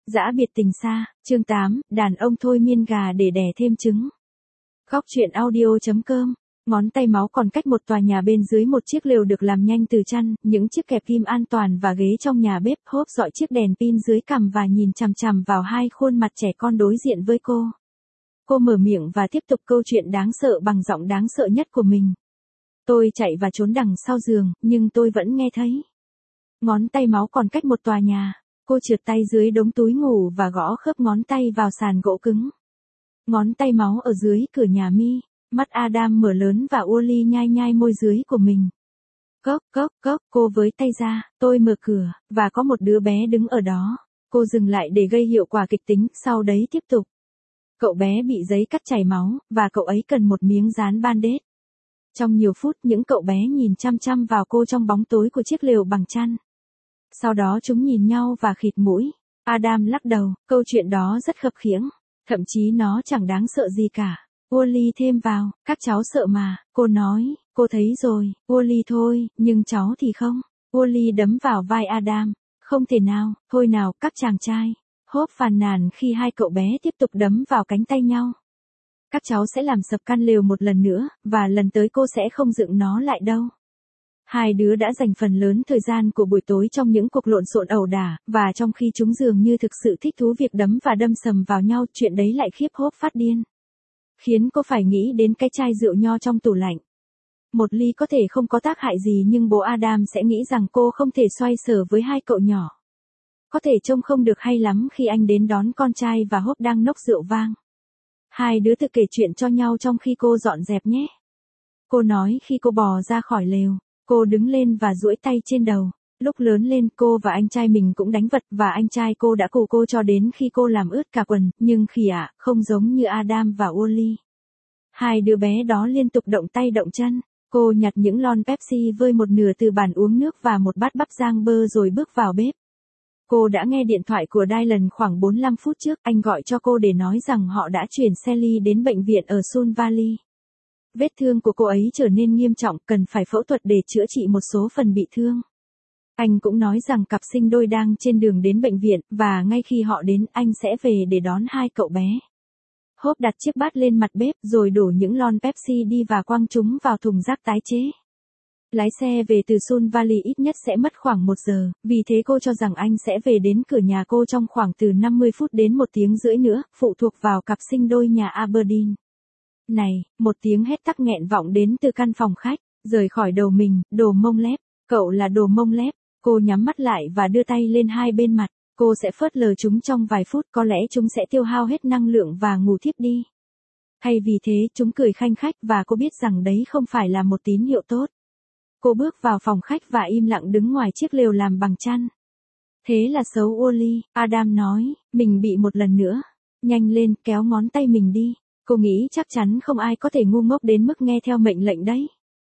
Dã biệt tình xa, chương 8, đàn ông thôi miên gà để đẻ thêm trứng. Góc truyện audio.com. Ngón tay máu còn cách một tòa nhà bên dưới một chiếc lều được làm nhanh từ chăn, những chiếc kẹp kim an toàn và ghế trong nhà bếp, hốp dọi chiếc đèn pin dưới cằm và nhìn chằm chằm vào hai khuôn mặt trẻ con đối diện với cô. Cô mở miệng và tiếp tục câu chuyện đáng sợ bằng giọng đáng sợ nhất của mình. Tôi chạy và trốn đằng sau giường, nhưng tôi vẫn nghe thấy. Ngón tay máu còn cách một tòa nhà. Cô trượt tay dưới đống túi ngủ và gõ khớp ngón tay vào sàn gỗ cứng. Ngón tay máu ở dưới cửa nhà mi. Mắt Adam mở lớn và Wally nhai nhai môi dưới của mình. Cốc, cốc, cốc, cô với tay ra, tôi mở cửa, và có một đứa bé đứng ở đó. Cô dừng lại để gây hiệu quả kịch tính, sau đấy tiếp tục. Cậu bé bị giấy cắt chảy máu, và cậu ấy cần một miếng dán band-aid. Trong nhiều phút những cậu bé nhìn chăm chăm vào cô trong bóng tối của chiếc lều bằng chăn. Sau đó chúng nhìn nhau và khịt mũi. Adam lắc đầu, câu chuyện đó rất khập khiễng. Thậm chí nó chẳng đáng sợ gì cả. Wally thêm vào, các cháu sợ mà, cô nói, cô thấy rồi, Wally thôi, nhưng cháu thì không. Wally đấm vào vai Adam, không thể nào, thôi nào, các chàng trai. Hope phàn nàn khi hai cậu bé tiếp tục đấm vào cánh tay nhau. Các cháu sẽ làm sập căn lều một lần nữa, và lần tới cô sẽ không dựng nó lại đâu. Hai đứa đã dành phần lớn thời gian của buổi tối trong những cuộc lộn xộn ẩu đả, và trong khi chúng dường như thực sự thích thú việc đấm và đâm sầm vào nhau, chuyện đấy lại khiếp Hope phát điên. Khiến cô phải nghĩ đến cái chai rượu nho trong tủ lạnh. Một ly có thể không có tác hại gì nhưng bố Adam sẽ nghĩ rằng cô không thể xoay sở với hai cậu nhỏ. Có thể trông không được hay lắm khi anh đến đón con trai và Hope đang nốc rượu vang. Hai đứa tự kể chuyện cho nhau trong khi cô dọn dẹp nhé. Cô nói khi cô bò ra khỏi lều. Cô đứng lên và duỗi tay trên đầu. Lúc lớn lên cô và anh trai mình cũng đánh vật và anh trai cô đã cù cô cho đến khi cô làm ướt cả quần, nhưng khỉ ạ, không giống như Adam và Wally. Hai đứa bé đó liên tục động tay động chân. Cô nhặt những lon Pepsi vơi một nửa từ bàn uống nước và một bát bắp rang bơ rồi bước vào bếp. Cô đã nghe điện thoại của Dylan khoảng 45 phút trước, anh gọi cho cô để nói rằng họ đã chuyển Sally đến bệnh viện ở Sun Valley. Vết thương của cô ấy trở nên nghiêm trọng, cần phải phẫu thuật để chữa trị một số phần bị thương. Anh cũng nói rằng cặp sinh đôi đang trên đường đến bệnh viện, và ngay khi họ đến, anh sẽ về để đón hai cậu bé. Hope đặt chiếc bát lên mặt bếp, rồi đổ những lon Pepsi đi và quăng chúng vào thùng rác tái chế. Lái xe về từ Sun Valley ít nhất sẽ mất khoảng 1 giờ, vì thế cô cho rằng anh sẽ về đến cửa nhà cô trong khoảng từ 50 phút đến 1 tiếng rưỡi nữa, phụ thuộc vào cặp sinh đôi nhà Aberdeen. Này, một tiếng hét tắc nghẹn vọng đến từ căn phòng khách, rời khỏi đầu mình, đồ mông lép, cậu là đồ mông lép. Cô nhắm mắt lại và đưa tay lên hai bên mặt, cô sẽ phớt lờ chúng trong vài phút, có lẽ chúng sẽ tiêu hao hết năng lượng và ngủ thiếp đi. Thay vì thế, chúng cười khanh khách và cô biết rằng đấy không phải là một tín hiệu tốt. Cô bước vào phòng khách và im lặng đứng ngoài chiếc lều làm bằng chăn. Thế là xấu Wally, Adam nói, mình bị một lần nữa. Nhanh lên, kéo ngón tay mình đi. Cô nghĩ chắc chắn không ai có thể ngu ngốc đến mức nghe theo mệnh lệnh đấy.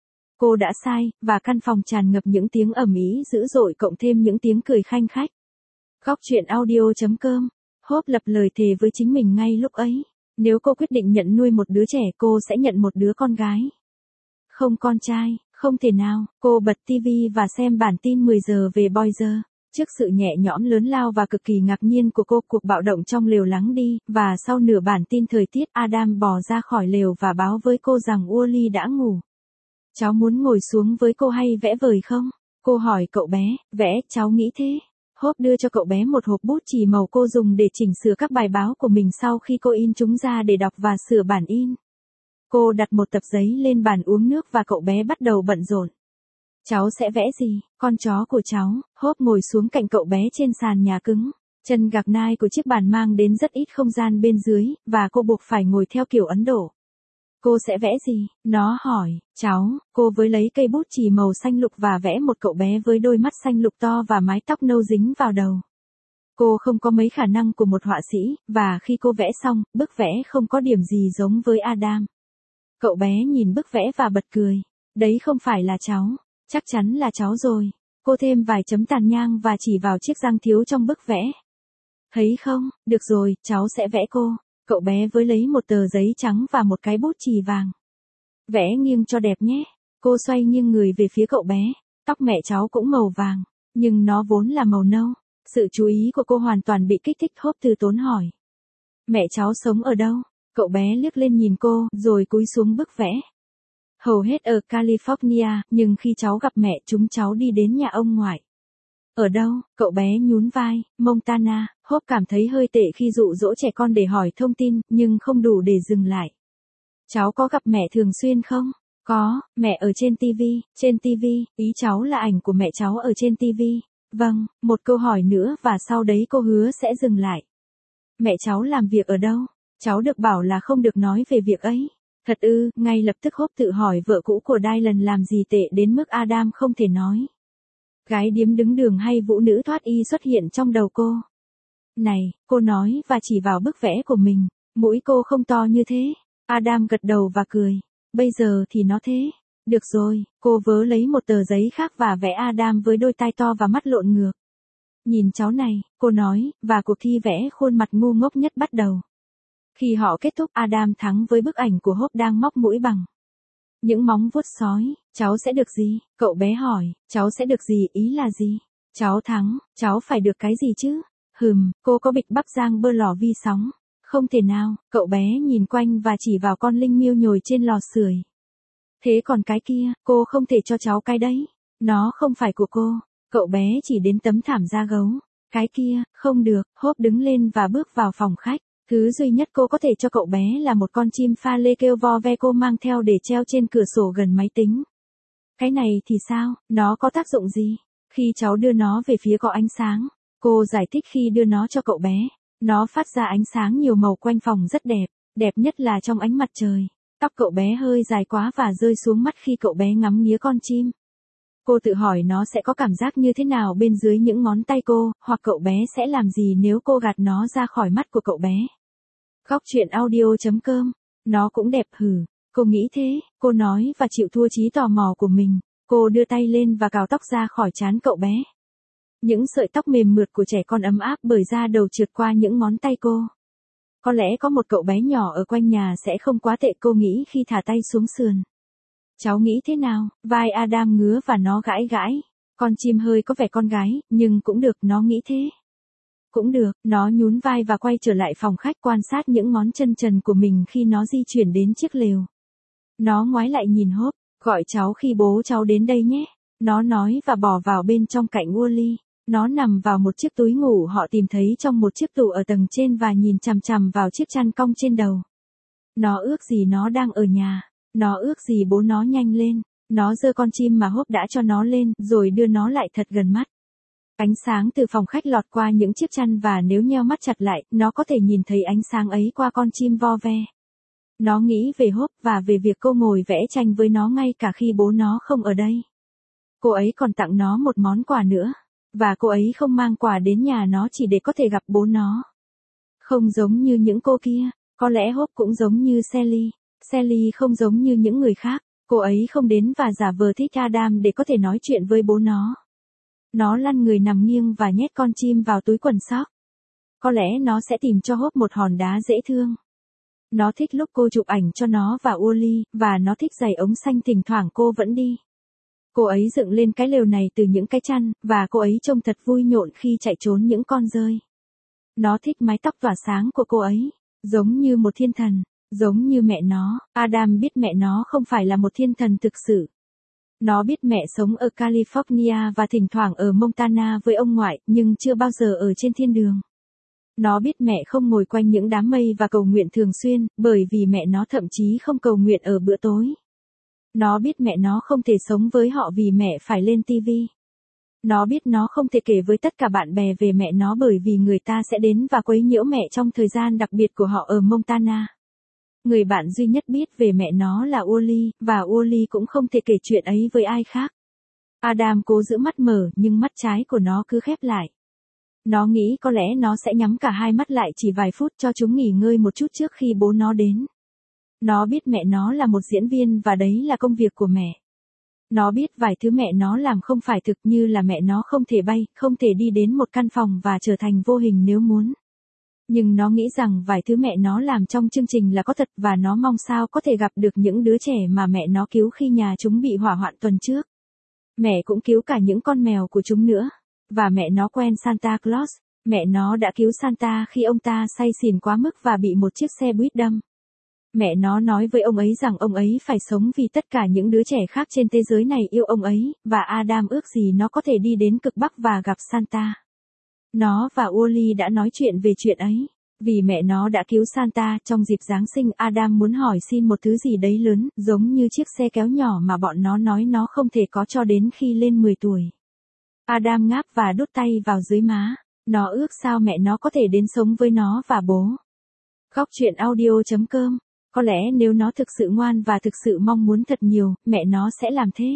Cô đã sai, và căn phòng tràn ngập những tiếng ầm ĩ dữ dội cộng thêm những tiếng cười khanh khách. Góc truyện audio.com. Hope lập lời thề với chính mình ngay lúc ấy. Nếu cô quyết định nhận nuôi một đứa trẻ, cô sẽ nhận một đứa con gái. Không con trai, không thể nào. Cô bật TV và xem bản tin 10 giờ về Boise. Trước sự nhẹ nhõm lớn lao và cực kỳ ngạc nhiên của cô, cuộc bạo động trong lều lắng đi, và sau nửa bản tin thời tiết, Adam bò ra khỏi lều và báo với cô rằng Wally đã ngủ. Cháu muốn ngồi xuống với cô hay vẽ vời không? Cô hỏi cậu bé, vẽ, cháu nghĩ thế. Hope đưa cho cậu bé một hộp bút chì màu cô dùng để chỉnh sửa các bài báo của mình sau khi cô in chúng ra để đọc và sửa bản in. Cô đặt một tập giấy lên bàn uống nước và cậu bé bắt đầu bận rộn. Cháu sẽ vẽ gì? Con chó của cháu. Hope ngồi xuống cạnh cậu bé trên sàn nhà cứng. Chân gạc nai của chiếc bàn mang đến rất ít không gian bên dưới, và cô buộc phải ngồi theo kiểu Ấn Độ. Cô sẽ vẽ gì? Nó hỏi, cháu, cô với lấy cây bút chì màu xanh lục và vẽ một cậu bé với đôi mắt xanh lục to và mái tóc nâu dính vào đầu. Cô không có mấy khả năng của một họa sĩ, và khi cô vẽ xong, bức vẽ không có điểm gì giống với Adam. Cậu bé nhìn bức vẽ và bật cười. Đấy không phải là cháu. Chắc chắn là cháu rồi. Cô thêm vài chấm tàn nhang và chỉ vào chiếc răng thiếu trong bức vẽ. Thấy không, được rồi, cháu sẽ vẽ cô. Cậu bé với lấy một tờ giấy trắng và một cái bút chì vàng. Vẽ nghiêng cho đẹp nhé. Cô xoay nghiêng người về phía cậu bé. Tóc mẹ cháu cũng màu vàng, nhưng nó vốn là màu nâu. Sự chú ý của cô hoàn toàn bị kích thích. Hope từ tốn hỏi. Mẹ cháu sống ở đâu? Cậu bé liếc lên nhìn cô, rồi cúi xuống bức vẽ. Hầu hết ở California, nhưng khi cháu gặp mẹ chúng cháu đi đến nhà ông ngoại. Ở đâu? Cậu bé nhún vai. Montana. Hope cảm thấy hơi tệ khi dụ dỗ trẻ con để hỏi thông tin, nhưng không đủ để dừng lại. Cháu có gặp mẹ thường xuyên không? Có, mẹ ở trên TV. Trên TV, ý cháu là ảnh của mẹ cháu ở trên TV. Vâng, một câu hỏi nữa và sau đấy cô hứa sẽ dừng lại. Mẹ cháu làm việc ở đâu? Cháu được bảo là không được nói về việc ấy. Thật ư? Ngay lập tức Hope tự hỏi vợ cũ của Dylan làm gì tệ đến mức Adam không thể nói. Gái điếm đứng đường hay vũ nữ thoát y xuất hiện trong đầu cô. Này, cô nói và chỉ vào bức vẽ của mình, mũi cô không to như thế. Adam gật đầu và cười. Bây giờ thì nó thế. Được rồi, cô vớ lấy một tờ giấy khác và vẽ Adam với đôi tai to và mắt lộn ngược. Nhìn cháu này, cô nói, và cuộc thi vẽ khuôn mặt ngu ngốc nhất bắt đầu. Khi họ kết thúc Adam thắng với bức ảnh của Hope đang móc mũi bằng những móng vuốt sói. Cháu sẽ được gì? Cậu bé hỏi. Cháu sẽ được gì? Ý là gì? Cháu thắng, cháu phải được cái gì chứ? Cô có bịch bắp rang bơ lò vi sóng. Không thể nào, cậu bé nhìn quanh và chỉ vào con linh miêu nhồi trên lò sưởi. Thế còn cái kia, cô không thể cho cháu cái đấy. Nó không phải của cô. Cậu bé chỉ đến tấm thảm da gấu. Cái kia, không được. Hope đứng lên và bước vào phòng khách. Thứ duy nhất cô có thể cho cậu bé là một con chim pha lê kêu vo ve cô mang theo để treo trên cửa sổ gần máy tính. Cái này thì sao, nó có tác dụng gì? Khi cháu đưa nó về phía có ánh sáng, cô giải thích khi đưa nó cho cậu bé, nó phát ra ánh sáng nhiều màu quanh phòng rất đẹp, đẹp nhất là trong ánh mặt trời. Tóc cậu bé hơi dài quá và rơi xuống mắt khi cậu bé ngắm nghía con chim. Cô tự hỏi nó sẽ có cảm giác như thế nào bên dưới những ngón tay cô, hoặc cậu bé sẽ làm gì nếu cô gạt nó ra khỏi mắt của cậu bé. Góc truyện audio.com. Nó cũng đẹp hử. Cô nghĩ thế, cô nói và chịu thua trí tò mò của mình. Cô đưa tay lên và cào tóc ra khỏi trán cậu bé. Những sợi tóc mềm mượt của trẻ con ấm áp bởi da đầu trượt qua những ngón tay cô. Có lẽ có một cậu bé nhỏ ở quanh nhà sẽ không quá tệ, cô nghĩ khi thả tay xuống sườn. Cháu nghĩ thế nào? Vai Adam ngứa và nó gãi gãi. Con chim hơi có vẻ con gái, nhưng cũng được, nó nghĩ thế. Cũng được, nó nhún vai và quay trở lại phòng khách quan sát những ngón chân trần của mình khi nó di chuyển đến chiếc lều. Nó ngoái lại nhìn Hope, gọi cháu khi bố cháu đến đây nhé. Nó nói và bỏ vào bên trong cạnh Wally. Nó nằm vào một chiếc túi ngủ họ tìm thấy trong một chiếc tủ ở tầng trên và nhìn chằm chằm vào chiếc chăn cong trên đầu. Nó ước gì nó đang ở nhà. Nó ước gì bố nó nhanh lên. Nó giơ con chim mà Hope đã cho nó lên rồi đưa nó lại thật gần mắt. Ánh sáng từ phòng khách lọt qua những chiếc chăn và nếu nheo mắt chặt lại, nó có thể nhìn thấy ánh sáng ấy qua con chim vo ve. Nó nghĩ về Hope và về việc cô ngồi vẽ tranh với nó ngay cả khi bố nó không ở đây. Cô ấy còn tặng nó một món quà nữa. Và cô ấy không mang quà đến nhà nó chỉ để có thể gặp bố nó. Không giống như những cô kia, có lẽ Hope cũng giống như Sally. Sally không giống như những người khác, cô ấy không đến và giả vờ thích Adam để có thể nói chuyện với bố nó. Nó lăn người nằm nghiêng và nhét con chim vào túi quần sóc. Có lẽ nó sẽ tìm cho Hope một hòn đá dễ thương. Nó thích lúc cô chụp ảnh cho nó và Wally, và nó thích giày ống xanh thỉnh thoảng cô vẫn đi. Cô ấy dựng lên cái lều này từ những cái chăn, và cô ấy trông thật vui nhộn khi chạy trốn những con dơi. Nó thích mái tóc tỏa sáng của cô ấy, giống như một thiên thần, giống như mẹ nó. Adam biết mẹ nó không phải là một thiên thần thực sự. Nó biết mẹ sống ở California và thỉnh thoảng ở Montana với ông ngoại, nhưng chưa bao giờ ở trên thiên đường. Nó biết mẹ không ngồi quanh những đám mây và cầu nguyện thường xuyên, bởi vì mẹ nó thậm chí không cầu nguyện ở bữa tối. Nó biết mẹ nó không thể sống với họ vì mẹ phải lên TV. Nó biết nó không thể kể với tất cả bạn bè về mẹ nó bởi vì người ta sẽ đến và quấy nhiễu mẹ trong thời gian đặc biệt của họ ở Montana. Người bạn duy nhất biết về mẹ nó là Wally, và Wally cũng không thể kể chuyện ấy với ai khác. Adam cố giữ mắt mở nhưng mắt trái của nó cứ khép lại. Nó nghĩ có lẽ nó sẽ nhắm cả hai mắt lại chỉ vài phút cho chúng nghỉ ngơi một chút trước khi bố nó đến. Nó biết mẹ nó là một diễn viên và đấy là công việc của mẹ. Nó biết vài thứ mẹ nó làm không phải thực, như là mẹ nó không thể bay, không thể đi đến một căn phòng và trở thành vô hình nếu muốn. Nhưng nó nghĩ rằng vài thứ mẹ nó làm trong chương trình là có thật và nó mong sao có thể gặp được những đứa trẻ mà mẹ nó cứu khi nhà chúng bị hỏa hoạn tuần trước. Mẹ cũng cứu cả những con mèo của chúng nữa. Và mẹ nó quen Santa Claus. Mẹ nó đã cứu Santa khi ông ta say xỉn quá mức và bị một chiếc xe buýt đâm. Mẹ nó nói với ông ấy rằng ông ấy phải sống vì tất cả những đứa trẻ khác trên thế giới này yêu ông ấy, và Adam ước gì nó có thể đi đến cực Bắc và gặp Santa. Nó và Wally đã nói chuyện về chuyện ấy. Vì mẹ nó đã cứu Santa, trong dịp Giáng sinh Adam muốn hỏi xin một thứ gì đấy lớn, giống như chiếc xe kéo nhỏ mà bọn nó nói nó không thể có cho đến khi lên 10 tuổi. Adam ngáp và đút tay vào dưới má. Nó ước sao mẹ nó có thể đến sống với nó và bố. Góc truyện audio.com. Có lẽ nếu nó thực sự ngoan và thực sự mong muốn thật nhiều, mẹ nó sẽ làm thế.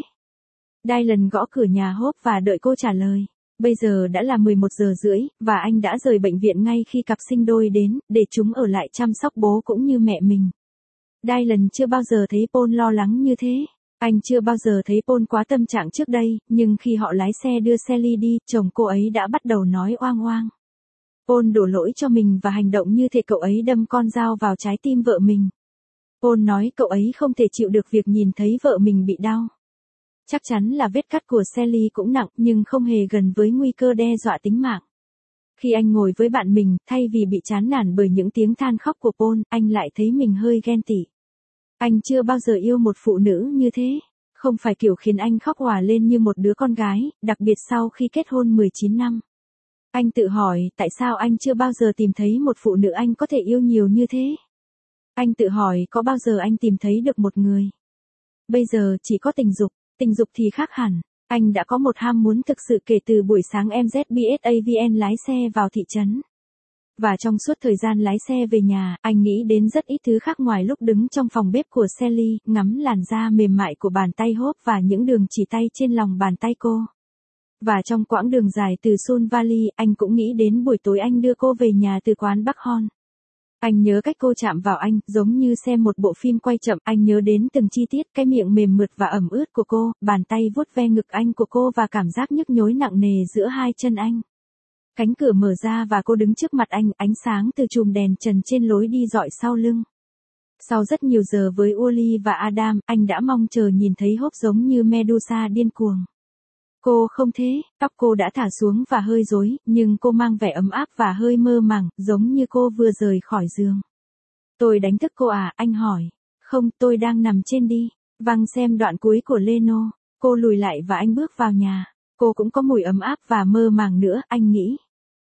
Dylan gõ cửa nhà Hope và đợi cô trả lời. Bây giờ đã là 11 giờ rưỡi, và anh đã rời bệnh viện ngay khi cặp sinh đôi đến, để chúng ở lại chăm sóc bố cũng như mẹ mình. Dylan chưa bao giờ thấy Paul lo lắng như thế. Anh chưa bao giờ thấy Paul quá tâm trạng trước đây, nhưng khi họ lái xe đưa Sally đi, chồng cô ấy đã bắt đầu nói oang oang. Paul đổ lỗi cho mình và hành động như thể cậu ấy đâm con dao vào trái tim vợ mình. Paul nói cậu ấy không thể chịu được việc nhìn thấy vợ mình bị đau. Chắc chắn là vết cắt của Sally cũng nặng nhưng không hề gần với nguy cơ đe dọa tính mạng. Khi anh ngồi với bạn mình, thay vì bị chán nản bởi những tiếng than khóc của Paul, anh lại thấy mình hơi ghen tị. Anh chưa bao giờ yêu một phụ nữ như thế. Không phải kiểu khiến anh khóc òa lên như một đứa con gái, đặc biệt sau khi kết hôn 19 năm. Anh tự hỏi tại sao anh chưa bao giờ tìm thấy một phụ nữ anh có thể yêu nhiều như thế. Anh tự hỏi có bao giờ anh tìm thấy được một người. Bây giờ chỉ có tình dục thì khác hẳn. Anh đã có một ham muốn thực sự kể từ buổi sáng MZBSAVN lái xe vào thị trấn. Và trong suốt thời gian lái xe về nhà, anh nghĩ đến rất ít thứ khác ngoài lúc đứng trong phòng bếp của Sally, ngắm làn da mềm mại của bàn tay Hope và những đường chỉ tay trên lòng bàn tay cô. Và trong quãng đường dài từ Sun Valley, anh cũng nghĩ đến buổi tối anh đưa cô về nhà từ quán Buckhorn. Anh nhớ cách cô chạm vào anh, giống như xem một bộ phim quay chậm, anh nhớ đến từng chi tiết, cái miệng mềm mượt và ẩm ướt của cô, bàn tay vuốt ve ngực anh của cô và cảm giác nhức nhối nặng nề giữa hai chân anh. Cánh cửa mở ra và cô đứng trước mặt anh, ánh sáng từ chùm đèn trần trên lối đi rọi sau lưng. Sau rất nhiều giờ với Wally và Adam, anh đã mong chờ nhìn thấy Hope giống như Medusa điên cuồng. Cô không thế, tóc cô đã thả xuống và hơi rối, nhưng cô mang vẻ ấm áp và hơi mơ màng, giống như cô vừa rời khỏi giường. Tôi đánh thức cô à, anh hỏi. Không, tôi đang nằm trên đi. Vâng, xem đoạn cuối của Leno. Cô lùi lại và anh bước vào nhà. Cô cũng có mùi ấm áp và mơ màng nữa, anh nghĩ.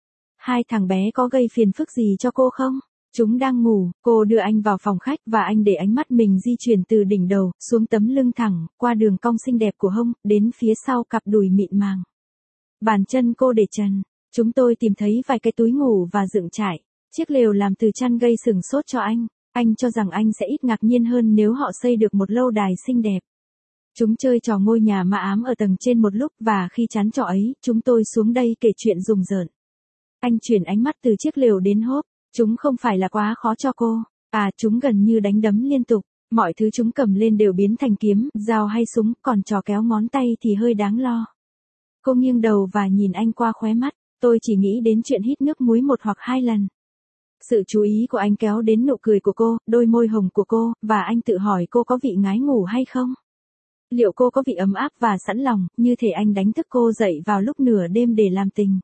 Hai thằng bé có gây phiền phức gì cho cô không? Chúng đang ngủ, cô đưa anh vào phòng khách và anh để ánh mắt mình di chuyển từ đỉnh đầu, xuống tấm lưng thẳng, qua đường cong xinh đẹp của hông, đến phía sau cặp đùi mịn màng. Bàn chân cô để trần. Chúng tôi tìm thấy vài cái túi ngủ và dựng trải. Chiếc lều làm từ chăn gây sửng sốt cho anh. Anh cho rằng anh sẽ ít ngạc nhiên hơn nếu họ xây được một lâu đài xinh đẹp. Chúng chơi trò ngôi nhà ma ám ở tầng trên một lúc và khi chán trò ấy, chúng tôi xuống đây kể chuyện rùng rợn. Anh chuyển ánh mắt từ chiếc lều đến Hope. Chúng không phải là quá khó cho cô. À, chúng gần như đánh đấm liên tục. Mọi thứ chúng cầm lên đều biến thành kiếm, dao hay súng, còn trò kéo ngón tay thì hơi đáng lo. Cô nghiêng đầu và nhìn anh qua khóe mắt. Tôi chỉ nghĩ đến chuyện hít nước muối 1 hoặc 2 lần. Sự chú ý của anh kéo đến nụ cười của cô, đôi môi hồng của cô, và anh tự hỏi cô có vị ngái ngủ hay không? Liệu cô có vị ấm áp và sẵn lòng, như thể anh đánh thức cô dậy vào lúc nửa đêm để làm tình?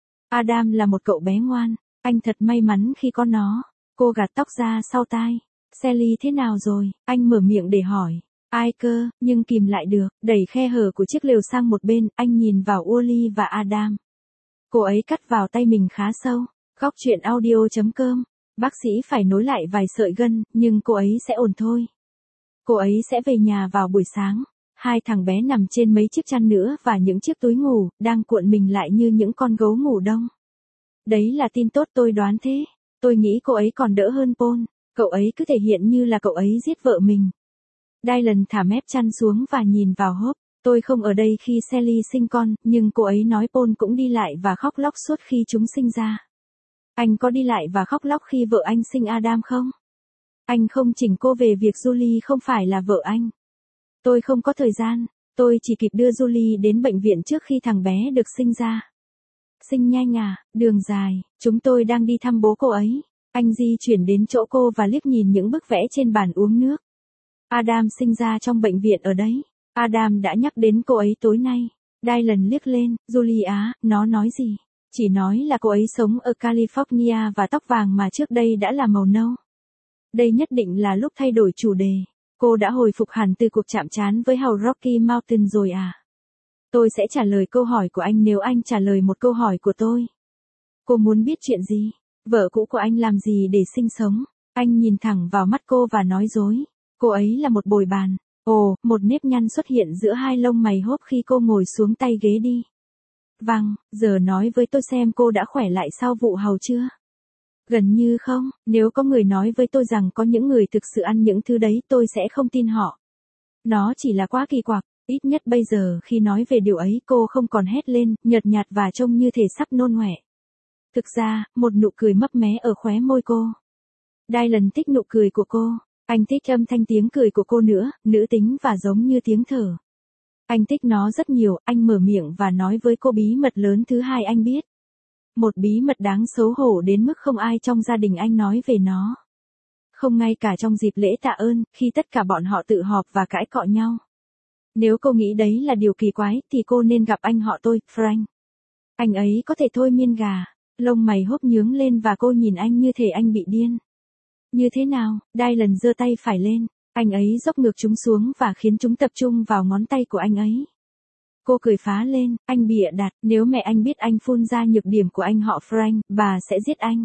Adam là một cậu bé ngoan. Anh thật may mắn khi có nó. Cô gạt tóc ra sau tai. Sally thế nào rồi? Anh mở miệng để hỏi. Ai cơ, nhưng kìm lại được, đẩy khe hở của chiếc lều sang một bên, anh nhìn vào Wally và Adam. Cô ấy cắt vào tay mình khá sâu. Góc truyện audio.com. Bác sĩ phải nối lại vài sợi gân, nhưng cô ấy sẽ ổn thôi. Cô ấy sẽ về nhà vào buổi sáng. Hai thằng bé nằm trên mấy chiếc chăn nữa và những chiếc túi ngủ, đang cuộn mình lại như những con gấu ngủ đông. Đấy là tin tốt, tôi đoán thế. Tôi nghĩ cô ấy còn đỡ hơn Paul. Cậu ấy cứ thể hiện như là cậu ấy giết vợ mình. Dylan thả mép chăn xuống và nhìn vào Hope. Tôi không ở đây khi Sally sinh con, nhưng cô ấy nói Paul cũng đi lại và khóc lóc suốt khi chúng sinh ra. Anh có đi lại và khóc lóc khi vợ anh sinh Adam không? Anh không chỉnh cô về việc Julie không phải là vợ anh. Tôi không có thời gian. Tôi chỉ kịp đưa Julie đến bệnh viện trước khi thằng bé được sinh ra. Sinh nhanh à, đường dài, chúng tôi đang đi thăm bố cô ấy. Anh di chuyển đến chỗ cô và liếc nhìn những bức vẽ trên bàn uống nước. Adam sinh ra trong bệnh viện ở đấy. Adam đã nhắc đến cô ấy tối nay. Dylan liếc lên, Julia, nó nói gì? Chỉ nói là cô ấy sống ở California và tóc vàng mà trước đây đã là màu nâu. Đây nhất định là lúc thay đổi chủ đề. Cô đã hồi phục hẳn từ cuộc chạm trán với hàu Rocky Mountain rồi à? Tôi sẽ trả lời câu hỏi của anh nếu anh trả lời một câu hỏi của tôi. Cô muốn biết chuyện gì? Vợ cũ của anh làm gì để sinh sống? Anh nhìn thẳng vào mắt cô và nói dối. Cô ấy là một bồi bàn. Ồ, một nếp nhăn xuất hiện giữa hai lông mày hốp khi cô ngồi xuống tay ghế đi. Vâng, giờ nói với tôi xem cô đã khỏe lại sau vụ hàu chưa? Gần như không, nếu có người nói với tôi rằng có những người thực sự ăn những thứ đấy tôi sẽ không tin họ. Nó chỉ là quá kỳ quặc, ít nhất bây giờ khi nói về điều ấy cô không còn hét lên, nhợt nhạt và trông như thể sắp nôn ọe. Thực ra, một nụ cười mấp mé ở khóe môi cô. Dylan thích nụ cười của cô, anh thích âm thanh tiếng cười của cô nữa, nữ tính và giống như tiếng thở. Anh thích nó rất nhiều, anh mở miệng và nói với cô bí mật lớn thứ hai anh biết. Một bí mật đáng xấu hổ đến mức không ai trong gia đình anh nói về nó. Không ngay cả trong dịp lễ tạ ơn, khi tất cả bọn họ tự họp và cãi cọ nhau. Nếu cô nghĩ đấy là điều kỳ quái thì cô nên gặp anh họ tôi, Frank. Anh ấy có thể thôi miên gà. Lông mày hốp nhướng lên và cô nhìn anh như thể anh bị điên. Như thế nào? Dylan giơ tay phải lên. Anh ấy dốc ngược chúng xuống và khiến chúng tập trung vào ngón tay của anh ấy. Cô cười phá lên, anh bịa đặt, nếu mẹ anh biết anh phun ra nhược điểm của anh họ Frank, bà sẽ giết anh.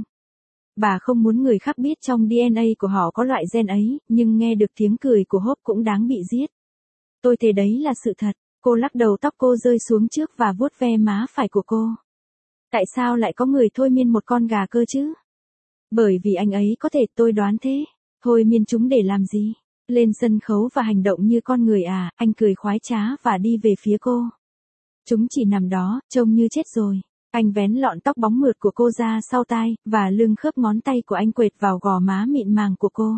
Bà không muốn người khác biết trong DNA của họ có loại gen ấy, nhưng nghe được tiếng cười của Hope cũng đáng bị giết. Tôi thấy đấy là sự thật. Cô lắc đầu, tóc cô rơi xuống trước và vuốt ve má phải của cô. Tại sao lại có người thôi miên một con gà cơ chứ? Bởi vì anh ấy có thể, tôi đoán thế. Thôi miên chúng để làm gì? Lên sân khấu và hành động như con người à? Anh cười khoái trá và đi về phía cô. Chúng chỉ nằm đó, trông như chết rồi. Anh vén lọn tóc bóng mượt của cô ra sau tai, và lưng khớp ngón tay của anh quệt vào gò má mịn màng của cô.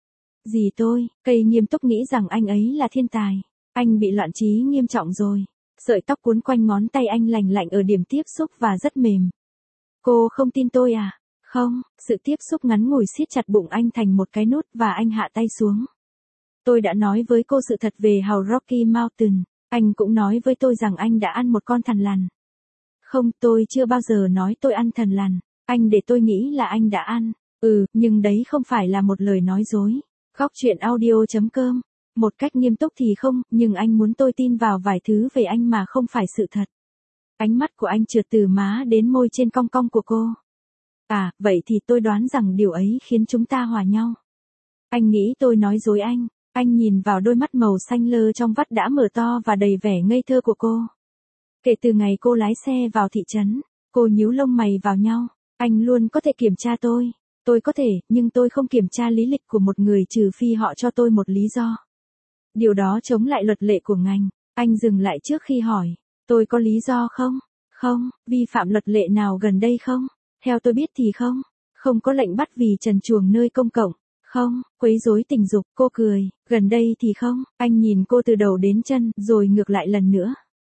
Dì tôi, cây nghiêm túc nghĩ rằng anh ấy là thiên tài. Anh bị loạn trí nghiêm trọng rồi. Sợi tóc cuốn quanh ngón tay anh lành lạnh ở điểm tiếp xúc và rất mềm. Cô không tin tôi à? Không, sự tiếp xúc ngắn ngủi siết chặt bụng anh thành một cái nút và anh hạ tay xuống. Tôi đã nói với cô sự thật về hàu Rocky Mountain. Anh cũng nói với tôi rằng anh đã ăn một con thằn lằn. Không, tôi chưa bao giờ nói tôi ăn thằn lằn. Anh để tôi nghĩ là anh đã ăn. Nhưng đấy không phải là một lời nói dối. Khóc chuyện audio.com. Một cách nghiêm túc thì không, nhưng anh muốn tôi tin vào vài thứ về anh mà không phải sự thật. Ánh mắt của anh trượt từ má đến môi trên cong cong của cô. À, vậy thì tôi đoán rằng điều ấy khiến chúng ta hòa nhau. Anh nghĩ tôi nói dối anh. Anh nhìn vào đôi mắt màu xanh lơ trong vắt đã mở to và đầy vẻ ngây thơ của cô. Kể từ ngày cô lái xe vào thị trấn, cô nhíu lông mày vào nhau. Anh luôn có thể kiểm tra tôi. Tôi có thể, nhưng tôi không kiểm tra lý lịch của một người trừ phi họ cho tôi một lý do. Điều đó chống lại luật lệ của ngành. Anh dừng lại trước khi hỏi. Tôi có lý do không? Không, vi phạm luật lệ nào gần đây không? Theo tôi biết thì không. Không có lệnh bắt vì trần truồng nơi công cộng. Không, quấy rối tình dục, cô cười. Gần đây thì không. Anh nhìn cô từ đầu đến chân, rồi ngược lại lần nữa.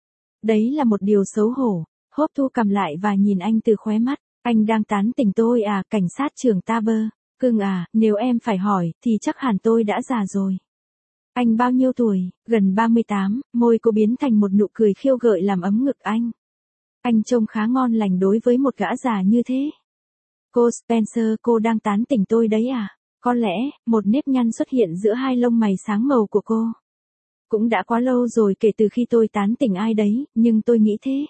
Đấy là một điều xấu hổ. Hope thu cầm lại và nhìn anh từ khóe mắt. Anh đang tán tỉnh tôi à, cảnh sát trưởng Taber. Cưng à, nếu em phải hỏi, thì chắc hẳn tôi đã già rồi. Anh bao nhiêu tuổi? Gần 38, môi cô biến thành một nụ cười khiêu gợi làm ấm ngực anh. Anh trông khá ngon lành đối với một gã già như thế. Cô Spencer, cô đang tán tỉnh tôi đấy à? Có lẽ, một nếp nhăn xuất hiện giữa hai lông mày sáng màu của cô. Cũng đã quá lâu rồi kể từ khi tôi tán tỉnh ai đấy, nhưng tôi nghĩ thế.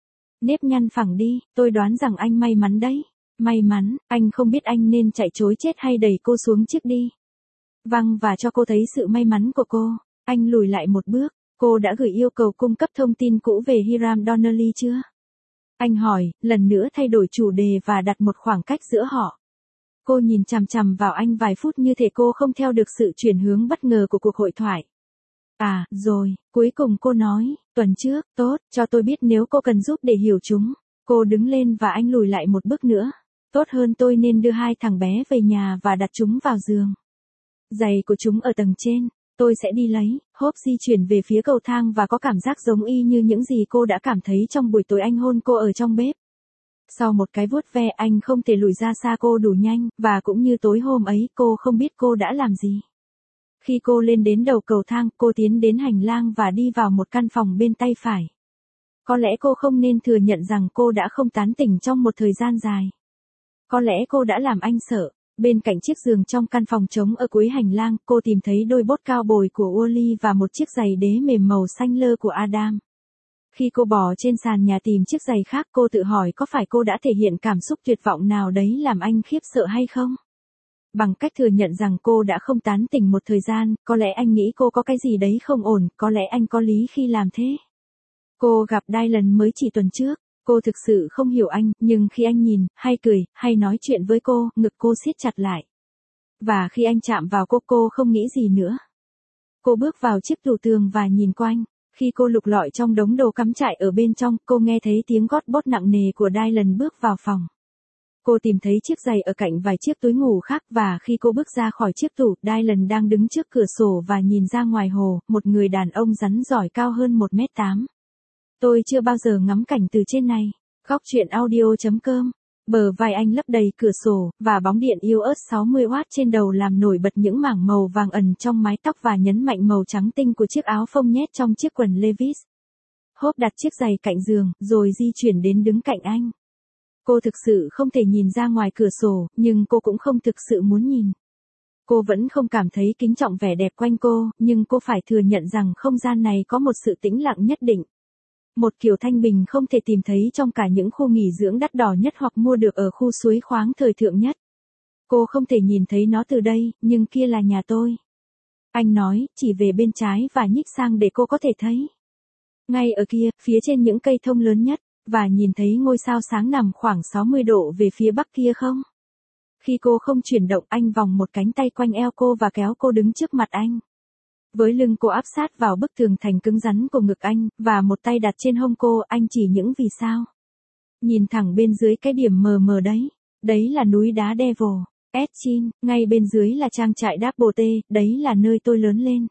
Nếp nhăn phẳng đi, tôi đoán rằng anh may mắn đấy. May mắn, anh không biết anh nên chạy trối chết hay đẩy cô xuống chiếc đi. Vâng, và cho cô thấy sự may mắn của cô. Anh lùi lại một bước. Cô đã gửi yêu cầu cung cấp thông tin cũ về Hiram Donnelly chưa? Anh hỏi, lần nữa thay đổi chủ đề và đặt một khoảng cách giữa họ. Cô nhìn chằm chằm vào anh vài phút như thể cô không theo được sự chuyển hướng bất ngờ của cuộc hội thoại. À, rồi, cuối cùng cô nói, tuần trước, tốt, cho tôi biết nếu cô cần giúp để hiểu chúng. Cô đứng lên và anh lùi lại một bước nữa. Tốt hơn tôi nên đưa hai thằng bé về nhà và đặt chúng vào giường. Giày của chúng ở tầng trên, tôi sẽ đi lấy. Hope di chuyển về phía cầu thang và có cảm giác giống y như những gì cô đã cảm thấy trong buổi tối anh hôn cô ở trong bếp. Sau một cái vuốt ve anh không thể lùi ra xa cô đủ nhanh, và cũng như tối hôm ấy cô không biết cô đã làm gì. Khi cô lên đến đầu cầu thang, cô tiến đến hành lang và đi vào một căn phòng bên tay phải. Có lẽ cô không nên thừa nhận rằng cô đã không tán tỉnh trong một thời gian dài. Có lẽ cô đã làm anh sợ. Bên cạnh chiếc giường trong căn phòng trống ở cuối hành lang, cô tìm thấy đôi bốt cao bồi của Wally và một chiếc giày đế mềm màu xanh lơ của Adam. Khi cô bò trên sàn nhà tìm chiếc giày khác, cô tự hỏi có phải cô đã thể hiện cảm xúc tuyệt vọng nào đấy làm anh khiếp sợ hay không? Bằng cách thừa nhận rằng cô đã không tán tỉnh một thời gian, có lẽ anh nghĩ cô có cái gì đấy không ổn, có lẽ anh có lý khi làm thế. Cô gặp Dylan mới chỉ tuần trước, cô thực sự không hiểu anh, nhưng khi anh nhìn, hay cười, hay nói chuyện với cô, ngực cô siết chặt lại. Và khi anh chạm vào cô không nghĩ gì nữa. Cô bước vào chiếc tủ tường và nhìn quanh. Khi cô lục lọi trong đống đồ cắm trại ở bên trong, cô nghe thấy tiếng gót bốt nặng nề của Dylan bước vào phòng. Cô tìm thấy chiếc giày ở cạnh vài chiếc túi ngủ khác và khi cô bước ra khỏi chiếc tủ, Dylan đang đứng trước cửa sổ và nhìn ra ngoài hồ, một người đàn ông rắn giỏi cao hơn 1m8. Tôi chưa bao giờ ngắm cảnh từ trên này. Góc truyện audio.com. Bờ vai anh lấp đầy cửa sổ, và bóng điện yếu ớt 60W trên đầu làm nổi bật những mảng màu vàng ẩn trong mái tóc và nhấn mạnh màu trắng tinh của chiếc áo phông nhét trong chiếc quần Levi's. Hope đặt chiếc giày cạnh giường, rồi di chuyển đến đứng cạnh anh. Cô thực sự không thể nhìn ra ngoài cửa sổ, nhưng cô cũng không thực sự muốn nhìn. Cô vẫn không cảm thấy kính trọng vẻ đẹp quanh cô, nhưng cô phải thừa nhận rằng không gian này có một sự tĩnh lặng nhất định. Một kiểu thanh bình không thể tìm thấy trong cả những khu nghỉ dưỡng đắt đỏ nhất hoặc mua được ở khu suối khoáng thời thượng nhất. Cô không thể nhìn thấy nó từ đây, nhưng kia là nhà tôi. Anh nói, chỉ về bên trái và nhích sang để cô có thể thấy. Ngay ở kia, phía trên những cây thông lớn nhất, và nhìn thấy ngôi sao sáng nằm khoảng 60 độ về phía bắc kia không? Khi cô không chuyển động, anh vòng một cánh tay quanh eo cô và kéo cô đứng trước mặt anh. Với lưng cô áp sát vào bức tường thành cứng rắn của ngực anh, và một tay đặt trên hông cô, anh chỉ những vì sao. Nhìn thẳng bên dưới cái điểm mờ mờ đấy. Đấy là núi đá Devil, Etchin, ngay bên dưới là trang trại Double T, đấy là nơi tôi lớn lên.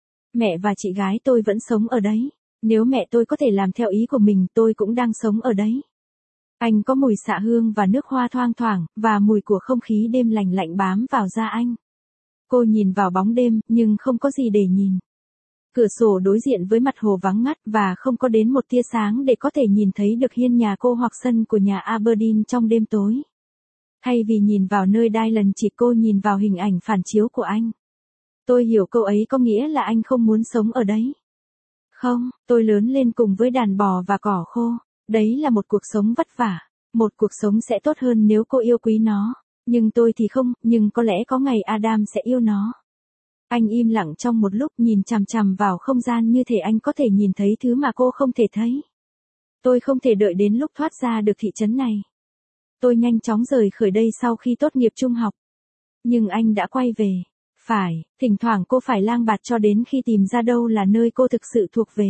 Mẹ và chị gái tôi vẫn sống ở đấy. Nếu mẹ tôi có thể làm theo ý của mình, tôi cũng đang sống ở đấy. Anh có mùi xạ hương và nước hoa thoang thoảng, và mùi của không khí đêm lành lạnh bám vào da anh. Cô nhìn vào bóng đêm, nhưng không có gì để nhìn. Cửa sổ đối diện với mặt hồ vắng ngắt và không có đến một tia sáng để có thể nhìn thấy được hiên nhà cô hoặc sân của nhà Aberdeen trong đêm tối. Thay vì nhìn vào nơi Dylan chỉ cô nhìn vào hình ảnh phản chiếu của anh. Tôi hiểu câu ấy có nghĩa là anh không muốn sống ở đấy. Không, tôi lớn lên cùng với đàn bò và cỏ khô. Đấy là một cuộc sống vất vả. Một cuộc sống sẽ tốt hơn nếu cô yêu quý nó. Nhưng tôi thì không, nhưng có lẽ có ngày Adam sẽ yêu nó. Anh im lặng trong một lúc, nhìn chằm chằm vào không gian như thể anh có thể nhìn thấy thứ mà cô không thể thấy. Tôi không thể đợi đến lúc thoát ra được thị trấn này. Tôi nhanh chóng rời khỏi đây sau khi tốt nghiệp trung học. Nhưng anh đã quay về. Phải, thỉnh thoảng cô phải lang bạt cho đến khi tìm ra đâu là nơi cô thực sự thuộc về.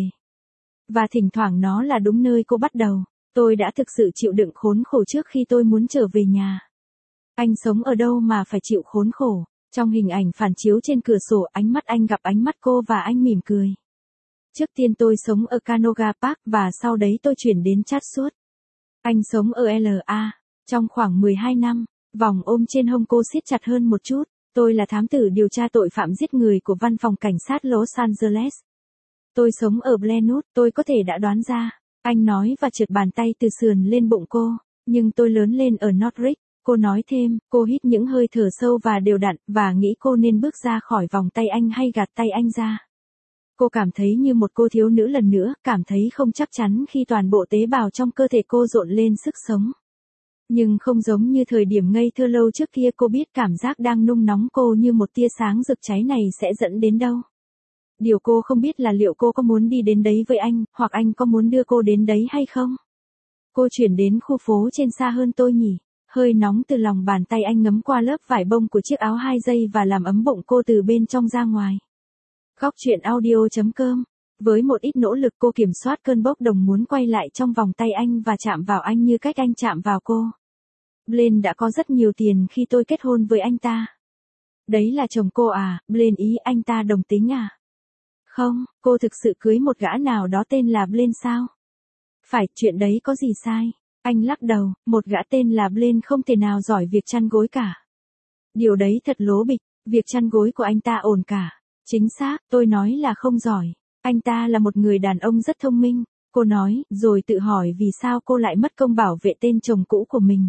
Và thỉnh thoảng nó là đúng nơi cô bắt đầu. Tôi đã thực sự chịu đựng khốn khổ trước khi tôi muốn trở về nhà. Anh sống ở đâu mà phải chịu khốn khổ? Trong hình ảnh phản chiếu trên cửa sổ, ánh mắt anh gặp ánh mắt cô và anh mỉm cười. Trước tiên tôi sống ở Canoga Park và sau đấy tôi chuyển đến Chatswood. Anh sống ở LA. Trong khoảng 12 năm, vòng ôm trên hông cô siết chặt hơn một chút. Tôi là thám tử điều tra tội phạm giết người của văn phòng cảnh sát Los Angeles. Tôi sống ở Glenwood, tôi có thể đã đoán ra. Anh nói và trượt bàn tay từ sườn lên bụng cô. Nhưng tôi lớn lên ở Northridge. Cô nói thêm, cô hít những hơi thở sâu và đều đặn, và nghĩ cô nên bước ra khỏi vòng tay anh hay gạt tay anh ra. Cô cảm thấy như một cô thiếu nữ lần nữa, cảm thấy không chắc chắn khi toàn bộ tế bào trong cơ thể cô rộn lên sức sống. Nhưng không giống như thời điểm ngây thơ lâu trước kia, cô biết cảm giác đang nung nóng cô như một tia sáng rực cháy này sẽ dẫn đến đâu. Điều cô không biết là liệu cô có muốn đi đến đấy với anh, hoặc anh có muốn đưa cô đến đấy hay không. Cô chuyển đến khu phố trên xa hơn tôi nhỉ. Hơi nóng từ lòng bàn tay anh ngấm qua lớp vải bông của chiếc áo 2 giây và làm ấm bụng cô từ bên trong ra ngoài. Góc truyện audio.com. Với một ít nỗ lực cô kiểm soát cơn bốc đồng muốn quay lại trong vòng tay anh và chạm vào anh như cách anh chạm vào cô. Blaine đã có rất nhiều tiền khi tôi kết hôn với anh ta. Đấy là chồng cô à? Blaine ý anh ta đồng tính à? Không, cô thực sự cưới một gã nào đó tên là Blaine sao? Phải, chuyện đấy có gì sai? Anh lắc đầu, một gã tên là Blaine không thể nào giỏi việc chăn gối cả. Điều đấy thật lố bịch, việc chăn gối của anh ta ổn cả. Chính xác, tôi nói là không giỏi. Anh ta là một người đàn ông rất thông minh. Cô nói, rồi tự hỏi vì sao cô lại mất công bảo vệ tên chồng cũ của mình.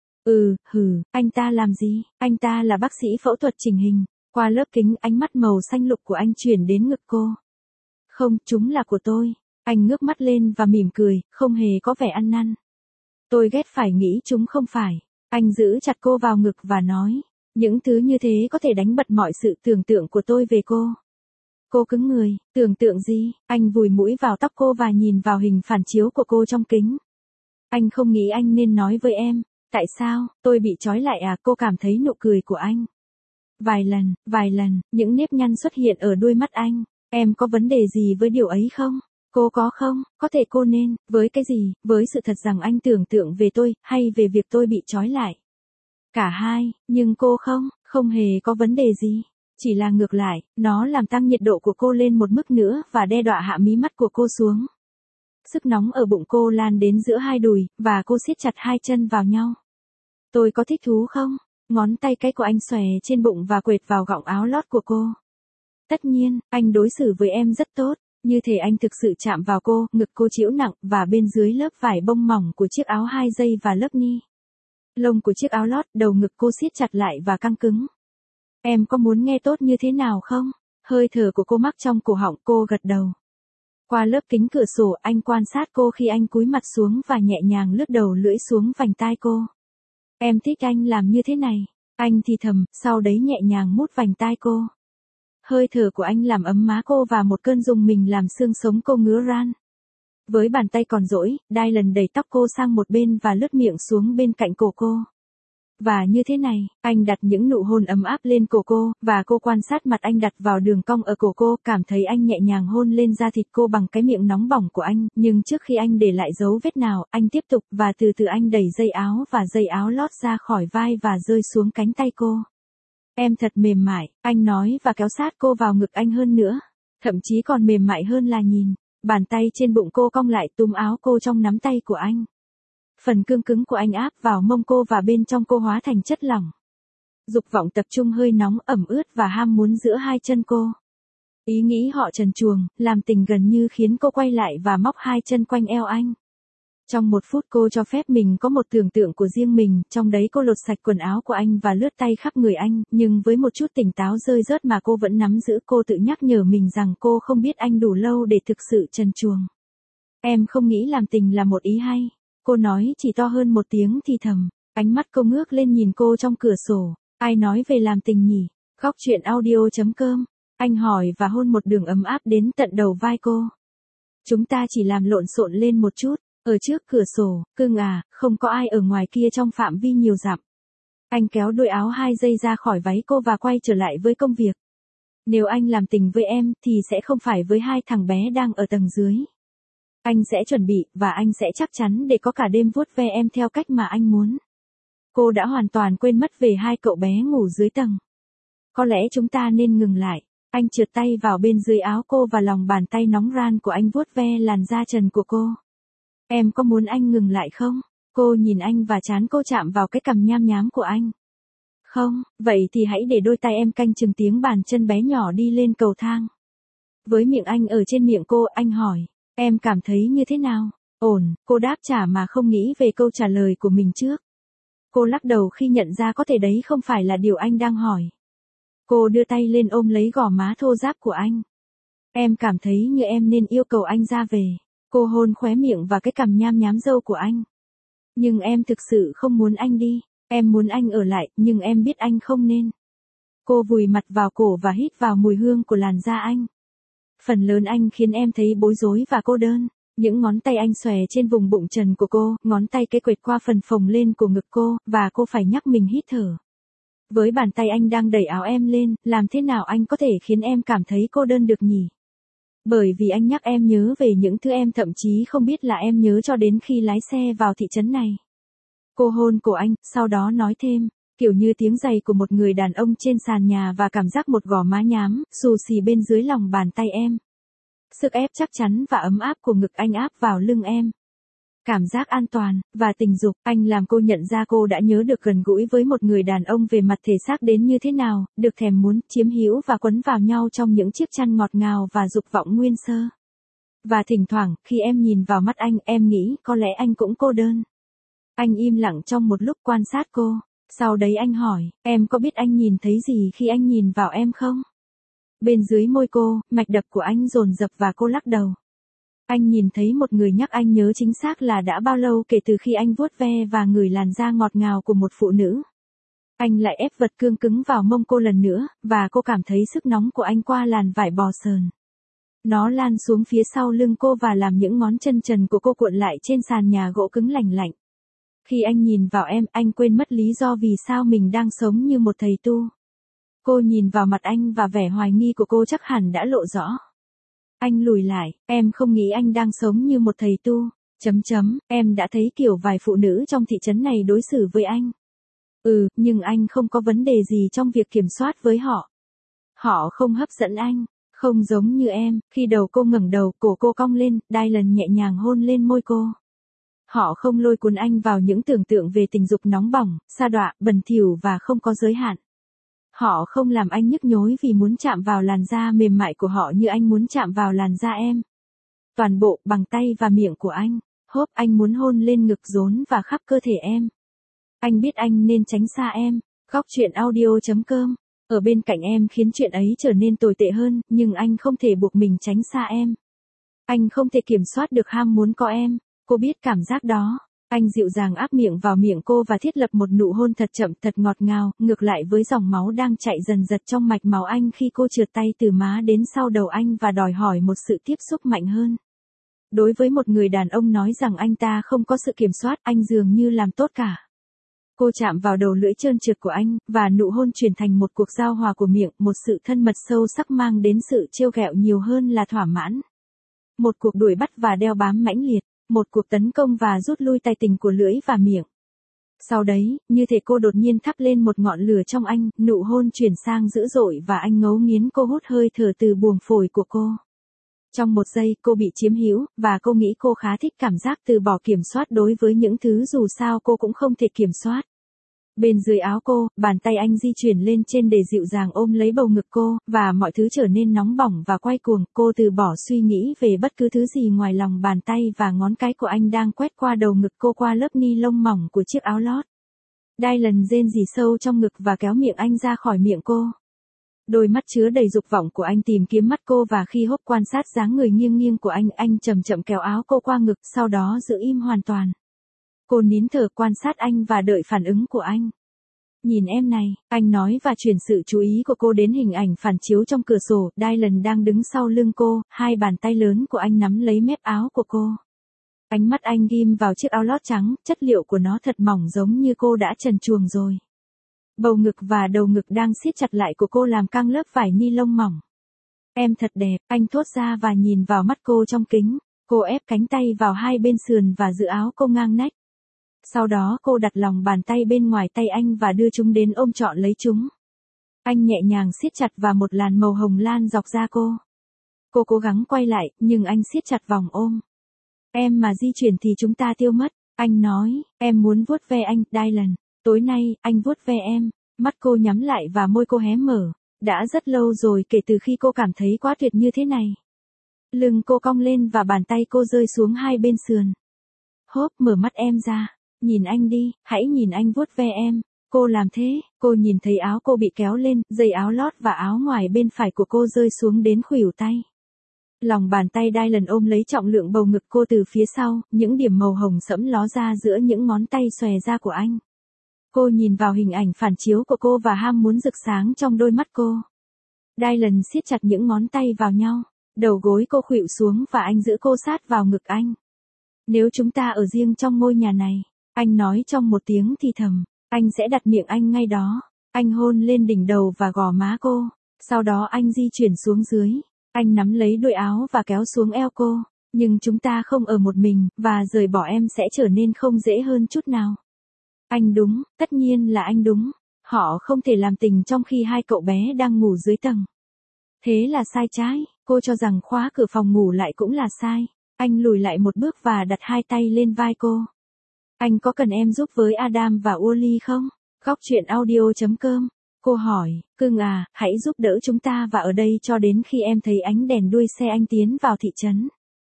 Anh ta làm gì? Anh ta là bác sĩ phẫu thuật chỉnh hình. Qua lớp kính ánh mắt màu xanh lục của anh chuyển đến ngực cô. Không, chúng là của tôi. Anh ngước mắt lên và mỉm cười, không hề có vẻ ăn năn. Tôi ghét phải nghĩ chúng không phải. Anh giữ chặt cô vào ngực và nói, những thứ như thế có thể đánh bật mọi sự tưởng tượng của tôi về cô. Cô cứng người, tưởng tượng gì? Anh vùi mũi vào tóc cô và nhìn vào hình phản chiếu của cô trong kính. Anh không nghĩ anh nên nói với em. Tại sao, tôi bị trói lại à? Cô cảm thấy nụ cười của anh. Vài lần, những nếp nhăn xuất hiện ở đôi mắt anh. Em có vấn đề gì với điều ấy không? Cô có không? Có thể cô nên, với cái gì? Với sự thật rằng anh tưởng tượng về tôi, hay về việc tôi bị trói lại? Cả hai, nhưng cô không hề có vấn đề gì. Chỉ là ngược lại, nó làm tăng nhiệt độ của cô lên một mức nữa và đe dọa hạ mí mắt của cô xuống. Sức nóng ở bụng cô lan đến giữa hai đùi, và cô siết chặt hai chân vào nhau. Tôi có thích thú không? Ngón tay cái của anh xòe trên bụng và quệt vào gọng áo lót của cô. Tất nhiên, anh đối xử với em rất tốt, như thể anh thực sự chạm vào cô, ngực cô chịu nặng, và bên dưới lớp vải bông mỏng của chiếc áo 2 dây và lớp ni lông của chiếc áo lót, đầu ngực cô siết chặt lại và căng cứng. Em có muốn nghe tốt như thế nào không? Hơi thở của cô mắc trong cổ họng, cô gật đầu. Qua lớp kính cửa sổ, anh quan sát cô khi anh cúi mặt xuống và nhẹ nhàng lướt đầu lưỡi xuống vành tai cô. Em thích anh làm như thế này. Anh thì thầm, sau đấy nhẹ nhàng mút vành tai cô. Hơi thở của anh làm ấm má cô và một cơn rùng mình làm xương sống cô ngứa ran. Với bàn tay còn rỗi, Dylan đẩy tóc cô sang một bên và lướt miệng xuống bên cạnh cổ cô. Và như thế này, anh đặt những nụ hôn ấm áp lên cổ cô, và cô quan sát mặt anh đặt vào đường cong ở cổ cô, cảm thấy anh nhẹ nhàng hôn lên da thịt cô bằng cái miệng nóng bỏng của anh, nhưng trước khi anh để lại dấu vết nào, anh tiếp tục, và từ từ anh đẩy dây áo và dây áo lót ra khỏi vai và rơi xuống cánh tay cô. Em thật mềm mại, anh nói và kéo sát cô vào ngực anh hơn nữa. Thậm chí còn mềm mại hơn là nhìn. Bàn tay trên bụng cô cong lại túm áo cô trong nắm tay của anh. Phần cương cứng của anh áp vào mông cô và bên trong cô hóa thành chất lỏng. Dục vọng tập trung hơi nóng ẩm ướt và ham muốn giữa hai chân cô. Ý nghĩ họ trần truồng, làm tình gần như khiến cô quay lại và móc hai chân quanh eo anh. Trong một phút cô cho phép mình có một tưởng tượng của riêng mình, trong đấy cô lột sạch quần áo của anh và lướt tay khắp người anh, nhưng với một chút tỉnh táo rơi rớt mà cô vẫn nắm giữ, cô tự nhắc nhở mình rằng cô không biết anh đủ lâu để thực sự trần truồng. Em không nghĩ làm tình là một ý hay. Cô nói chỉ to hơn một tiếng thì thầm. Ánh mắt cô ngước lên nhìn cô trong cửa sổ. Ai nói về làm tình nhỉ? Góc truyện audio.com. Anh hỏi và hôn một đường ấm áp đến tận đầu vai cô. Chúng ta chỉ làm lộn xộn lên một chút. Ở trước cửa sổ, cưng à, không có ai ở ngoài kia trong phạm vi nhiều dặm. Anh kéo đôi áo 2 dây ra khỏi váy cô và quay trở lại với công việc. Nếu anh làm tình với em, thì sẽ không phải với hai thằng bé đang ở tầng dưới. Anh sẽ chuẩn bị, và anh sẽ chắc chắn để có cả đêm vuốt ve em theo cách mà anh muốn. Cô đã hoàn toàn quên mất về hai cậu bé ngủ dưới tầng. Có lẽ chúng ta nên ngừng lại. Anh trượt tay vào bên dưới áo cô và lòng bàn tay nóng ran của anh vuốt ve làn da trần của cô. Em có muốn anh ngừng lại không? Cô nhìn anh và trán cô chạm vào cái cằm nham nhám của anh. Không, vậy thì hãy để đôi tay em canh chừng tiếng bàn chân bé nhỏ đi lên cầu thang. Với miệng anh ở trên miệng cô, anh hỏi, em cảm thấy như thế nào? Ổn, cô đáp trả mà không nghĩ về câu trả lời của mình trước. Cô lắc đầu khi nhận ra có thể đấy không phải là điều anh đang hỏi. Cô đưa tay lên ôm lấy gò má thô ráp của anh. Em cảm thấy như em nên yêu cầu anh ra về. Cô hôn khóe miệng và cái cằm nham nhám râu của anh. Nhưng em thực sự không muốn anh đi. Em muốn anh ở lại, nhưng em biết anh không nên. Cô vùi mặt vào cổ và hít vào mùi hương của làn da anh. Phần lớn anh khiến em thấy bối rối và cô đơn. Những ngón tay anh xòe trên vùng bụng trần của cô, ngón tay cái quệt qua phần phồng lên của ngực cô, và cô phải nhắc mình hít thở. Với bàn tay anh đang đẩy áo em lên, làm thế nào anh có thể khiến em cảm thấy cô đơn được nhỉ? Bởi vì anh nhắc em nhớ về những thứ em thậm chí không biết là em nhớ cho đến khi lái xe vào thị trấn này. Cô hôn cổ anh, sau đó nói thêm, kiểu như tiếng giày của một người đàn ông trên sàn nhà và cảm giác một gò má nhám, xù xì bên dưới lòng bàn tay em. Sức ép chắc chắn và ấm áp của ngực anh áp vào lưng em. Cảm giác an toàn, và tình dục, anh làm cô nhận ra cô đã nhớ được gần gũi với một người đàn ông về mặt thể xác đến như thế nào, được thèm muốn, chiếm hữu và quấn vào nhau trong những chiếc chăn ngọt ngào và dục vọng nguyên sơ. Và thỉnh thoảng, khi em nhìn vào mắt anh, em nghĩ có lẽ anh cũng cô đơn. Anh im lặng trong một lúc quan sát cô. Sau đấy anh hỏi, em có biết anh nhìn thấy gì khi anh nhìn vào em không? Bên dưới môi cô, mạch đập của anh dồn dập và cô lắc đầu. Anh nhìn thấy một người nhắc anh nhớ chính xác là đã bao lâu kể từ khi anh vuốt ve và ngửi làn da ngọt ngào của một phụ nữ. Anh lại ép vật cương cứng vào mông cô lần nữa, và cô cảm thấy sức nóng của anh qua làn vải bò sờn. Nó lan xuống phía sau lưng cô và làm những ngón chân trần của cô cuộn lại trên sàn nhà gỗ cứng lành lạnh. Khi anh nhìn vào em, anh quên mất lý do vì sao mình đang sống như một thầy tu. Cô nhìn vào mặt anh và vẻ hoài nghi của cô chắc hẳn đã lộ rõ. Anh lùi lại, em không nghĩ anh đang sống như một thầy tu. Em đã thấy kiểu vài phụ nữ trong thị trấn này đối xử với anh. Nhưng anh không có vấn đề gì trong việc kiểm soát với họ. Họ không hấp dẫn anh, không giống như em. Khi đầu cô ngẩng đầu, cổ cô cong lên, Dylan nhẹ nhàng hôn lên môi cô. Họ không lôi cuốn anh vào những tưởng tượng về tình dục nóng bỏng, sa đọa, bẩn thỉu và không có giới hạn. Họ không làm anh nhức nhối vì muốn chạm vào làn da mềm mại của họ như anh muốn chạm vào làn da em. Toàn bộ, bằng tay và miệng của anh. Hốp, anh muốn hôn lên ngực rốn và khắp cơ thể em. Anh biết anh nên tránh xa em. Góc truyện audio.com. Ở bên cạnh em khiến chuyện ấy trở nên tồi tệ hơn, nhưng anh không thể buộc mình tránh xa em. Anh không thể kiểm soát được ham muốn có em. Cô biết cảm giác đó. Anh dịu dàng áp miệng vào miệng cô và thiết lập một nụ hôn thật chậm, thật ngọt ngào, ngược lại với dòng máu đang chạy dần dật trong mạch máu anh khi cô trượt tay từ má đến sau đầu anh và đòi hỏi một sự tiếp xúc mạnh hơn. Đối với một người đàn ông nói rằng anh ta không có sự kiểm soát, anh dường như làm tốt cả. Cô chạm vào đầu lưỡi trơn trượt của anh, và nụ hôn chuyển thành một cuộc giao hòa của miệng, một sự thân mật sâu sắc mang đến sự trêu ghẹo nhiều hơn là thỏa mãn. Một cuộc đuổi bắt và đeo bám mãnh liệt, một cuộc tấn công và rút lui tài tình của lưỡi và miệng. Sau đấy, như thể cô đột nhiên thắp lên một ngọn lửa trong anh, nụ hôn chuyển sang dữ dội và anh ngấu nghiến cô hút hơi thở từ buồng phổi của cô. Trong một giây, cô bị chiếm hữu, và cô nghĩ cô khá thích cảm giác từ bỏ kiểm soát đối với những thứ dù sao cô cũng không thể kiểm soát. Bên dưới áo cô, bàn tay anh di chuyển lên trên để dịu dàng ôm lấy bầu ngực cô, và mọi thứ trở nên nóng bỏng và quay cuồng. Cô từ bỏ suy nghĩ về bất cứ thứ gì ngoài lòng bàn tay và ngón cái của anh đang quét qua đầu ngực cô qua lớp ni lông mỏng của chiếc áo lót. Dylan rên rỉ sâu trong ngực và kéo miệng anh ra khỏi miệng cô. Đôi mắt chứa đầy dục vọng của anh tìm kiếm mắt cô và khi Hốp quan sát dáng người nghiêng nghiêng của anh chậm chậm kéo áo cô qua ngực, sau đó giữ im hoàn toàn. Cô nín thở quan sát anh và đợi phản ứng của anh. Nhìn em này, anh nói và chuyển sự chú ý của cô đến hình ảnh phản chiếu trong cửa sổ. Dylan đang đứng sau lưng cô, hai bàn tay lớn của anh nắm lấy mép áo của cô. Ánh mắt anh ghim vào chiếc áo lót trắng, chất liệu của nó thật mỏng giống như cô đã trần truồng rồi. Bầu ngực và đầu ngực đang siết chặt lại của cô làm căng lớp vải ni lông mỏng. Em thật đẹp, anh thốt ra và nhìn vào mắt cô trong kính. Cô ép cánh tay vào hai bên sườn và giữ áo cô ngang nách. Sau đó cô đặt lòng bàn tay bên ngoài tay anh và đưa chúng đến ôm trọn lấy chúng. Anh nhẹ nhàng siết chặt và một làn màu hồng lan dọc da cô. Cô cố gắng quay lại, nhưng anh siết chặt vòng ôm. Em mà di chuyển thì chúng ta tiêu mất. Anh nói, em muốn vuốt ve anh, Dylan. Tối nay, anh vuốt ve em. Mắt cô nhắm lại và môi cô hé mở. Đã rất lâu rồi kể từ khi cô cảm thấy quá tuyệt như thế này. Lưng cô cong lên và bàn tay cô rơi xuống hai bên sườn. Hốp, mở mắt em ra. Nhìn anh đi, hãy nhìn anh vuốt ve em. Cô làm thế, cô nhìn thấy áo cô bị kéo lên, dây áo lót và áo ngoài bên phải của cô rơi xuống đến khuỷu tay. Lòng bàn tay Dylan ôm lấy trọng lượng bầu ngực cô từ phía sau, những điểm màu hồng sẫm ló ra giữa những ngón tay xòe ra của anh. Cô nhìn vào hình ảnh phản chiếu của cô và ham muốn rực sáng trong đôi mắt cô. Dylan siết chặt những ngón tay vào nhau, đầu gối cô khuỵu xuống và anh giữ cô sát vào ngực anh. Nếu chúng ta ở riêng trong ngôi nhà này, anh nói trong một tiếng thì thầm, anh sẽ đặt miệng anh ngay đó. Anh hôn lên đỉnh đầu và gò má cô. Sau đó anh di chuyển xuống dưới. Anh nắm lấy đuôi áo và kéo xuống eo cô. Nhưng chúng ta không ở một mình, và rời bỏ em sẽ trở nên không dễ hơn chút nào. Anh đúng, tất nhiên là anh đúng. Họ không thể làm tình trong khi hai cậu bé đang ngủ dưới tầng. Thế là sai trái, cô cho rằng khóa cửa phòng ngủ lại cũng là sai. Anh lùi lại một bước và đặt hai tay lên vai cô. Anh có cần em giúp với Adam và Wally không? Góc truyện audio.com. Cô hỏi, cưng à, hãy giúp đỡ chúng ta và ở đây cho đến khi em thấy ánh đèn đuôi xe anh tiến vào thị trấn.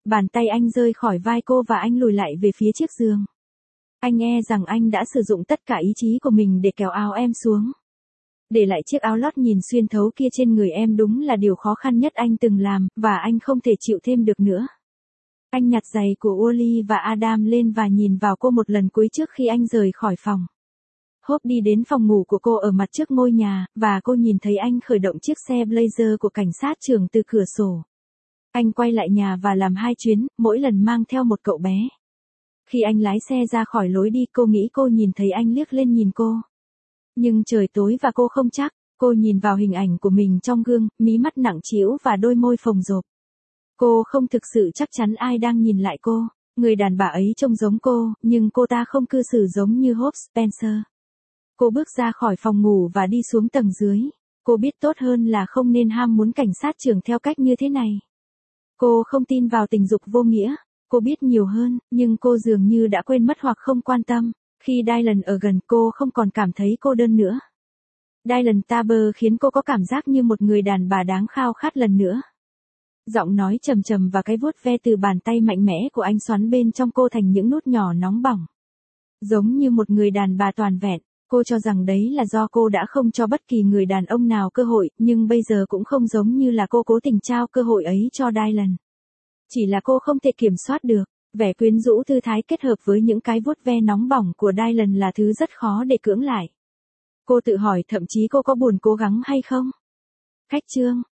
Bàn tay anh rơi khỏi vai cô và anh lùi lại về phía chiếc giường. Anh e rằng anh đã sử dụng tất cả ý chí của mình để kéo áo em xuống. Để lại chiếc áo lót nhìn xuyên thấu kia trên người em đúng là điều khó khăn nhất anh từng làm, và anh không thể chịu thêm được nữa. Anh nhặt giày của Ollie và Adam lên và nhìn vào cô một lần cuối trước khi anh rời khỏi phòng. Hope đi đến phòng ngủ của cô ở mặt trước ngôi nhà, và cô nhìn thấy anh khởi động chiếc xe Blazer của cảnh sát trưởng từ cửa sổ. Anh quay lại nhà và làm 2 chuyến, mỗi lần mang theo một cậu bé. Khi anh lái xe ra khỏi lối đi, cô nghĩ cô nhìn thấy anh liếc lên nhìn cô. Nhưng trời tối và cô không chắc, cô nhìn vào hình ảnh của mình trong gương, mí mắt nặng trĩu và đôi môi phồng rộp. Cô không thực sự chắc chắn ai đang nhìn lại cô. Người đàn bà ấy trông giống cô, nhưng cô ta không cư xử giống như Hope Spencer. Cô bước ra khỏi phòng ngủ và đi xuống tầng dưới. Cô biết tốt hơn là không nên ham muốn cảnh sát trưởng theo cách như thế này. Cô không tin vào tình dục vô nghĩa. Cô biết nhiều hơn, nhưng cô dường như đã quên mất hoặc không quan tâm. Khi Dylan ở gần cô không còn cảm thấy cô đơn nữa. Dylan Taber khiến cô có cảm giác như một người đàn bà đáng khao khát lần nữa. Giọng nói trầm trầm và cái vuốt ve từ bàn tay mạnh mẽ của anh xoắn bên trong cô thành những nút nhỏ nóng bỏng. Giống như một người đàn bà toàn vẹn, cô cho rằng đấy là do cô đã không cho bất kỳ người đàn ông nào cơ hội, nhưng bây giờ cũng không giống như là cô cố tình trao cơ hội ấy cho Dylan. Chỉ là cô không thể kiểm soát được, vẻ quyến rũ thư thái kết hợp với những cái vuốt ve nóng bỏng của Dylan là thứ rất khó để cưỡng lại. Cô tự hỏi thậm chí cô có buồn cố gắng hay không? Khách chương